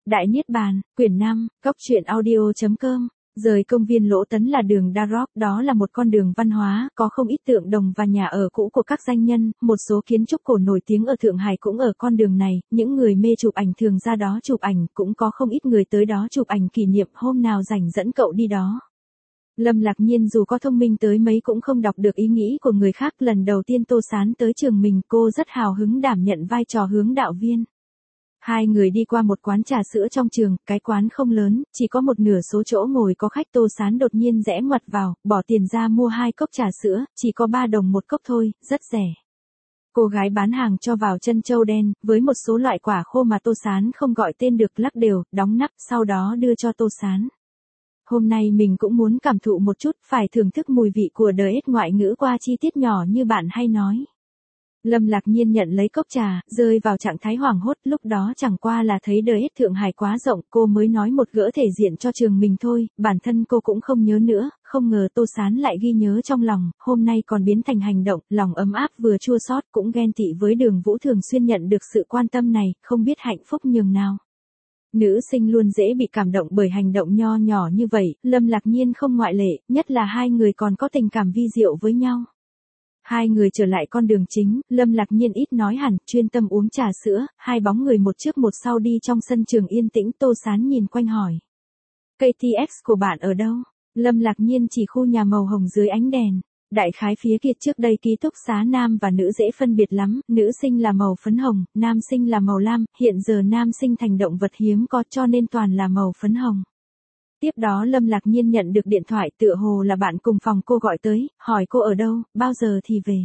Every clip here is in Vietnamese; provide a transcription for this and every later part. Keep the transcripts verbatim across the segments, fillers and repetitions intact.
Đại Niết Bàn, quyển năm, góc truyện audio chấm com. Rời công viên Lỗ Tấn là đường Đa Rock, đó là một con đường văn hóa, có không ít tượng đồng và nhà ở cũ của các danh nhân, một số kiến trúc cổ nổi tiếng ở Thượng Hải cũng ở con đường này, những người mê chụp ảnh thường ra đó chụp ảnh, cũng có không ít người tới đó chụp ảnh kỷ niệm, hôm nào rảnh dẫn cậu đi đó. Lâm Lạc Nhiên dù có thông minh tới mấy cũng không đọc được ý nghĩ của người khác, lần đầu tiên Tô Sán tới trường mình, cô rất hào hứng đảm nhận vai trò hướng đạo viên. Hai người đi qua một quán trà sữa trong trường, cái quán không lớn, chỉ có một nửa số chỗ ngồi có khách. Tô Sán đột nhiên rẽ ngoặt vào, bỏ tiền ra mua hai cốc trà sữa, chỉ có ba đồng một cốc thôi, rất rẻ. Cô gái bán hàng cho vào chân châu đen, với một số loại quả khô mà Tô Sán không gọi tên được, lắc đều, đóng nắp, sau đó đưa cho Tô Sán. Hôm nay mình cũng muốn cảm thụ một chút, phải thưởng thức mùi vị của đời ết ngoại ngữ qua chi tiết nhỏ như bạn hay nói. Lâm Lạc Nhiên nhận lấy cốc trà, rơi vào trạng thái hoảng hốt, lúc đó chẳng qua là thấy đời ết Thượng Hải quá rộng, cô mới nói một gỡ thể diện cho trường mình thôi, bản thân cô cũng không nhớ nữa, không ngờ Tô Sán lại ghi nhớ trong lòng, hôm nay còn biến thành hành động, lòng ấm áp vừa chua xót, cũng ghen tị với Đường Vũ thường xuyên nhận được sự quan tâm này, không biết hạnh phúc nhường nào. Nữ sinh luôn dễ bị cảm động bởi hành động nho nhỏ như vậy, Lâm Lạc Nhiên không ngoại lệ, nhất là hai người còn có tình cảm vi diệu với nhau. Hai người trở lại con đường chính, Lâm Lạc Nhiên ít nói hẳn, chuyên tâm uống trà sữa, hai bóng người một trước một sau đi trong sân trường yên tĩnh. Tô Sán nhìn quanh hỏi. ca tê ích của bạn ở đâu? Lâm Lạc Nhiên chỉ khu nhà màu hồng dưới ánh đèn. Đại khái phía kia trước đây ký túc xá nam và nữ dễ phân biệt lắm, nữ sinh là màu phấn hồng, nam sinh là màu lam, hiện giờ nam sinh thành động vật hiếm có cho nên toàn là màu phấn hồng. Tiếp đó Lâm Lạc Nhiên nhận được điện thoại, tựa hồ là bạn cùng phòng cô gọi tới, hỏi cô ở đâu, bao giờ thì về.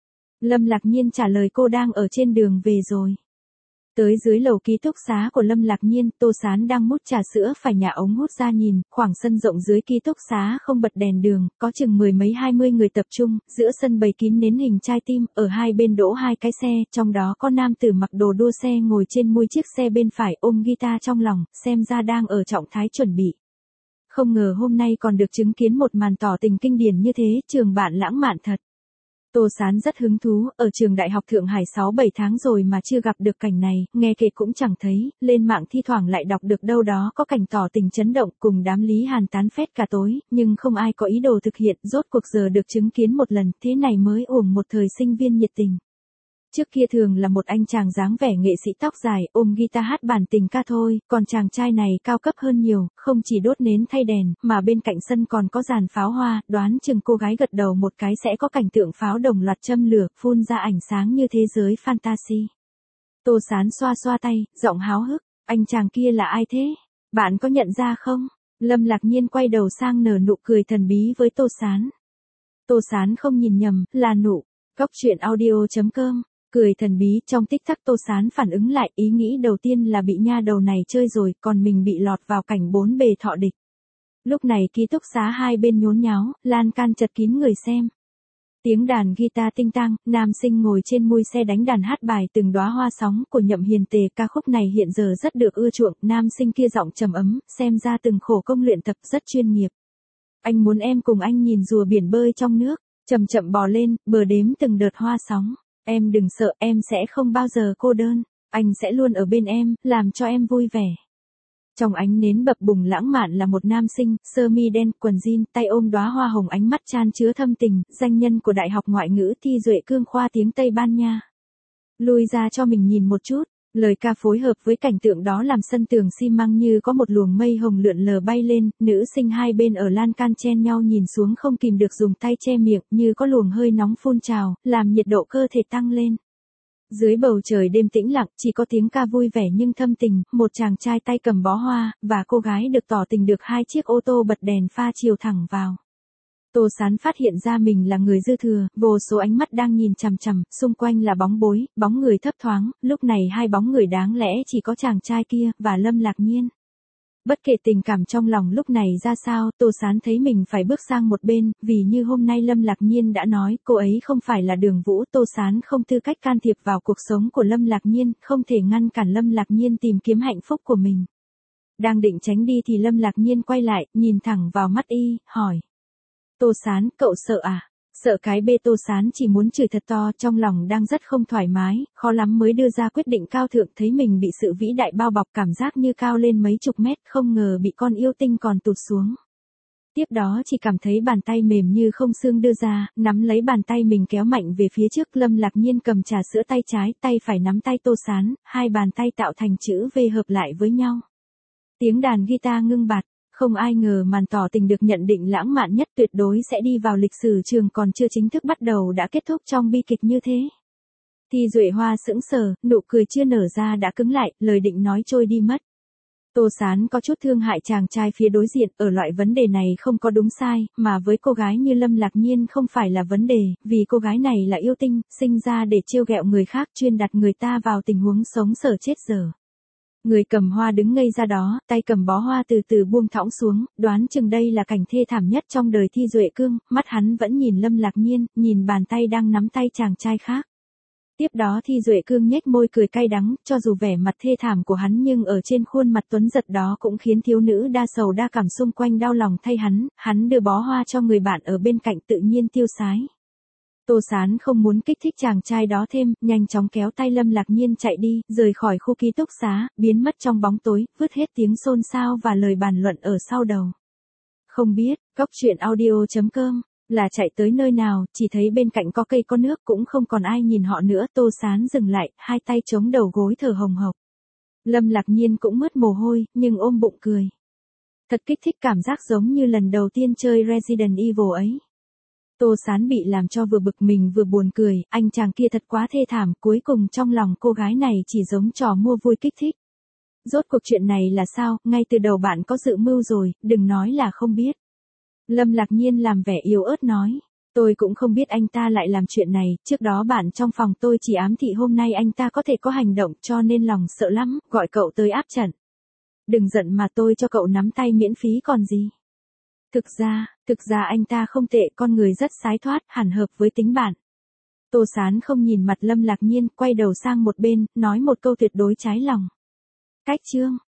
Lâm Lạc Nhiên trả lời cô đang ở trên đường về rồi. Tới dưới lầu ký túc xá của Lâm Lạc Nhiên, Tô Sán đang múc trà sữa phải nhả ống hút ra nhìn, khoảng sân rộng dưới ký túc xá không bật đèn đường, có chừng mười mấy hai mươi người tập trung, giữa sân bày kín nến hình trái tim, ở hai bên đỗ hai cái xe, trong đó có nam tử mặc đồ đua xe ngồi trên mui chiếc xe bên phải ôm guitar trong lòng, xem ra đang ở trạng thái chuẩn bị. Không ngờ hôm nay còn được chứng kiến một màn tỏ tình kinh điển như thế, trường bạn lãng mạn thật. Tô Sán rất hứng thú, ở trường đại học Thượng Hải sáu bảy tháng rồi mà chưa gặp được cảnh này, nghe kể cũng chẳng thấy, lên mạng thi thoảng lại đọc được đâu đó có cảnh tỏ tình chấn động, cùng đám Lý Hàn tán phét cả tối, nhưng không ai có ý đồ thực hiện, rốt cuộc giờ được chứng kiến một lần, thế này mới uổng một thời sinh viên nhiệt tình. Trước kia thường là một anh chàng dáng vẻ nghệ sĩ tóc dài, ôm guitar hát bản tình ca thôi, còn chàng trai này cao cấp hơn nhiều, không chỉ đốt nến thay đèn, mà bên cạnh sân còn có dàn pháo hoa, đoán chừng cô gái gật đầu một cái sẽ có cảnh tượng pháo đồng loạt châm lửa, phun ra ảnh sáng như thế giới fantasy. Tô Sán xoa xoa tay, giọng háo hức, anh chàng kia là ai thế? Bạn có nhận ra không? Lâm Lạc Nhiên quay đầu sang nở nụ cười thần bí với Tô Sán. Tô Sán không nhìn nhầm, là nụ. Góc truyện audio chấm com. Cười thần bí, trong tích tắc Tô Sán phản ứng lại, ý nghĩ đầu tiên là bị nha đầu này chơi rồi, còn mình bị lọt vào cảnh bốn bề thọ địch. Lúc này ký túc xá hai bên nhốn nháo, lan can chật kín người xem. Tiếng đàn guitar tinh tang, nam sinh ngồi trên mui xe đánh đàn hát bài Từng Đóa Hoa Sóng của Nhậm Hiền Tề, ca khúc này hiện giờ rất được ưa chuộng, nam sinh kia giọng trầm ấm, xem ra từng khổ công luyện tập rất chuyên nghiệp. Anh muốn em cùng anh nhìn rùa biển bơi trong nước, chậm chậm bò lên, bờ đếm từng đợt hoa sóng. Em đừng sợ, em sẽ không bao giờ cô đơn, anh sẽ luôn ở bên em, làm cho em vui vẻ. Trong ánh nến bập bùng lãng mạn là một nam sinh, sơ mi đen, quần jean, tay ôm đóa hoa hồng, ánh mắt chan chứa thâm tình, danh nhân của Đại học Ngoại ngữ Thi Duệ Cương khoa tiếng Tây Ban Nha. Lui ra cho mình nhìn một chút. Lời ca phối hợp với cảnh tượng đó làm sân tường xi măng như có một luồng mây hồng lượn lờ bay lên, nữ sinh hai bên ở lan can chen nhau nhìn xuống không kìm được dùng tay che miệng, như có luồng hơi nóng phun trào, làm nhiệt độ cơ thể tăng lên. Dưới bầu trời đêm tĩnh lặng, chỉ có tiếng ca vui vẻ nhưng thâm tình, một chàng trai tay cầm bó hoa, và cô gái được tỏ tình được hai chiếc ô tô bật đèn pha chiếu thẳng vào. Tô Sán phát hiện ra mình là người dư thừa, vô số ánh mắt đang nhìn chằm chằm, xung quanh là bóng bối, bóng người thấp thoáng, lúc này hai bóng người đáng lẽ chỉ có chàng trai kia, và Lâm Lạc Nhiên. Bất kể tình cảm trong lòng lúc này ra sao, Tô Sán thấy mình phải bước sang một bên, vì như hôm nay Lâm Lạc Nhiên đã nói, cô ấy không phải là Đường Vũ, Tô Sán không tư cách can thiệp vào cuộc sống của Lâm Lạc Nhiên, không thể ngăn cản Lâm Lạc Nhiên tìm kiếm hạnh phúc của mình. Đang định tránh đi thì Lâm Lạc Nhiên quay lại, nhìn thẳng vào mắt y, hỏi. Tô Sán, cậu sợ à? Sợ cái bê Tô Sán chỉ muốn chửi thật to, trong lòng đang rất không thoải mái, khó lắm mới đưa ra quyết định cao thượng, thấy mình bị sự vĩ đại bao bọc, cảm giác như cao lên mấy chục mét, không ngờ bị con yêu tinh còn tụt xuống. Tiếp đó chỉ cảm thấy bàn tay mềm như không xương đưa ra, nắm lấy bàn tay mình kéo mạnh về phía trước. Lâm Lạc Nhiên cầm trà sữa tay trái, tay phải nắm tay Tô Sán, hai bàn tay tạo thành chữ V hợp lại với nhau. Tiếng đàn guitar ngưng bặt, không ai ngờ màn tỏ tình được nhận định lãng mạn nhất tuyệt đối sẽ đi vào lịch sử trường còn chưa chính thức bắt đầu đã kết thúc trong bi kịch như thế. Thi Duệ Hoa sững sờ, nụ cười chưa nở ra đã cứng lại, lời định nói trôi đi mất. Tô Sán có chút thương hại chàng trai phía đối diện, ở loại vấn đề này không có đúng sai, mà với cô gái như Lâm Lạc Nhiên không phải là vấn đề, vì cô gái này là yêu tinh, sinh ra để trêu ghẹo người khác, chuyên đặt người ta vào tình huống sống sờ chết dở. Người cầm hoa đứng ngây ra đó, tay cầm bó hoa từ từ buông thõng xuống, đoán chừng đây là cảnh thê thảm nhất trong đời Thi Duệ Cương, mắt hắn vẫn nhìn Lâm Lạc Nhiên, nhìn bàn tay đang nắm tay chàng trai khác. Tiếp đó Thi Duệ Cương nhếch môi cười cay đắng, cho dù vẻ mặt thê thảm của hắn nhưng ở trên khuôn mặt tuấn giật đó cũng khiến thiếu nữ đa sầu đa cảm xung quanh đau lòng thay hắn, hắn đưa bó hoa cho người bạn ở bên cạnh tự nhiên tiêu sái. Tô Sán không muốn kích thích chàng trai đó thêm, nhanh chóng kéo tay Lâm Lạc Nhiên chạy đi, rời khỏi khu ký túc xá, biến mất trong bóng tối, vứt hết tiếng xôn xao và lời bàn luận ở sau đầu. Không biết, Cóc Truyện Audio chấm com là chạy tới nơi nào, chỉ thấy bên cạnh có cây có nước cũng không còn ai nhìn họ nữa. Tô Sán dừng lại, hai tay chống đầu gối thở hồng hộc. Lâm Lạc Nhiên cũng mướt mồ hôi, nhưng ôm bụng cười. Thật kích thích, cảm giác giống như lần đầu tiên chơi Resident Evil ấy. Tô Sán bị làm cho vừa bực mình vừa buồn cười, anh chàng kia thật quá thê thảm, cuối cùng trong lòng cô gái này chỉ giống trò mua vui kích thích. Rốt cuộc chuyện này là sao, ngay từ đầu bạn có dự mưu rồi, đừng nói là không biết. Lâm Lạc Nhiên làm vẻ yếu ớt nói, tôi cũng không biết anh ta lại làm chuyện này, trước đó bạn trong phòng tôi chỉ ám thị hôm nay anh ta có thể có hành động cho nên lòng sợ lắm, gọi cậu tới áp trận. Đừng giận mà tôi cho cậu nắm tay miễn phí còn gì. Thực ra, thực ra anh ta không tệ, con người rất sái thoát, hẳn hợp với tính bạn. Tô Sán không nhìn mặt Lâm Lạc Nhiên, quay đầu sang một bên, nói một câu tuyệt đối trái lòng. Cách chương.